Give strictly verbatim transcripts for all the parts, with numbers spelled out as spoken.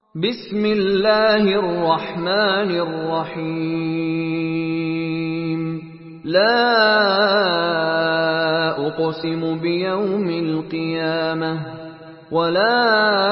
بسم الله الرحمن الرحيم لا أقسم بيوم القيامة ولا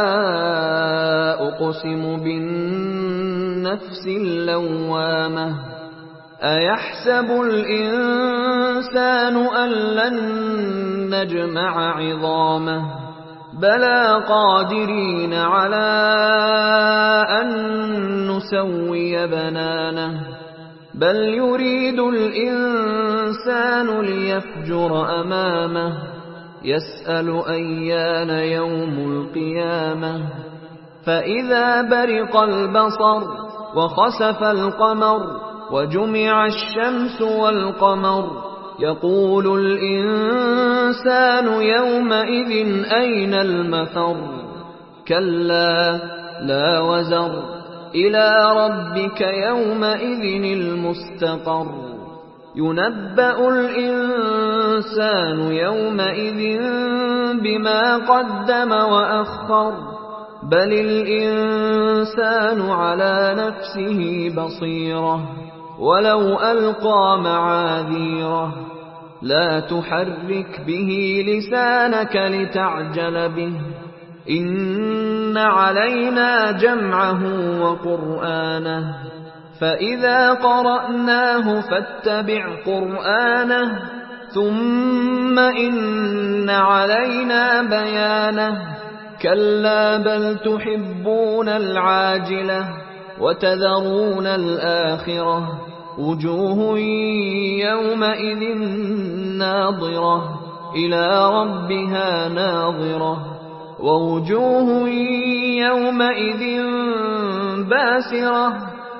أقسم بالنفس اللوامة أيحسب الإنسان أن لن نجمع عظامه بلى قادرين على أن نسوي بنانه بل يريد الإنسان ليفجر أمامه يسأل أيان يوم القيامة فإذا برق البصر وخسف القمر وجمع الشمس والقمر يقول الإنسان يومئذ أين المفر كلا لا وزر إلى ربك يومئذ المستقر ينبأ الإنسان يومئذ بما قدم وأخر بل الإنسان على نفسه بصيرة ولو ألقى معاذيره لا تحرك به لسانك لتعجل به إن علينا جمعه وقرآنه فإذا قرأناه فاتبع قرآنه ثم إن علينا بيانه كلا بل تحبون العاجلة وتذرون الآخرة وجوه يومئذ ناظرة إلى ربها ناظرة ووجوه يومئذ باسرة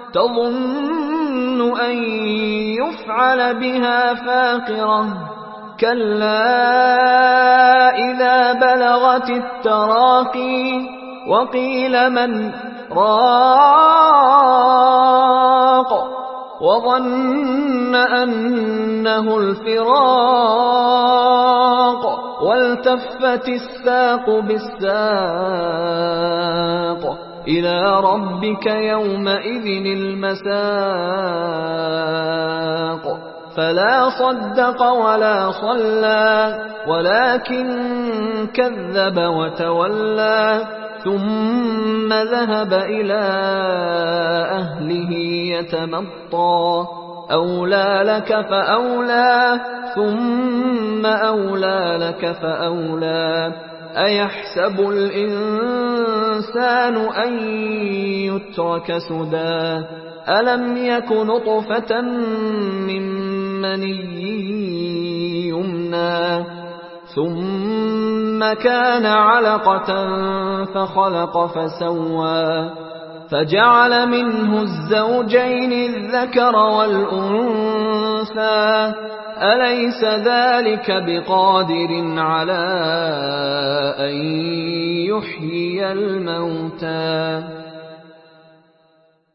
تظن أن يفعل بها فاقرة كلا إذا بلغت التراقي وقيل من راق وظن أنه الفراق والتفت الساق بالساق إلى ربك يومئذ المساق فلا صدق ولا صلى ولكن كذب وتولى ثم ذهب إلى أهله يتمطى أولى لك فأولى ثم أولى لك فأولى أيحسب الإنسان أن يترك سدى ألم يك نطفة من مني يمنى ثم كان علقة فخلق فسوى فجعل منه الزوجين الذكر والأنثى أليس ذلك بقادر على أن يحيي الموتى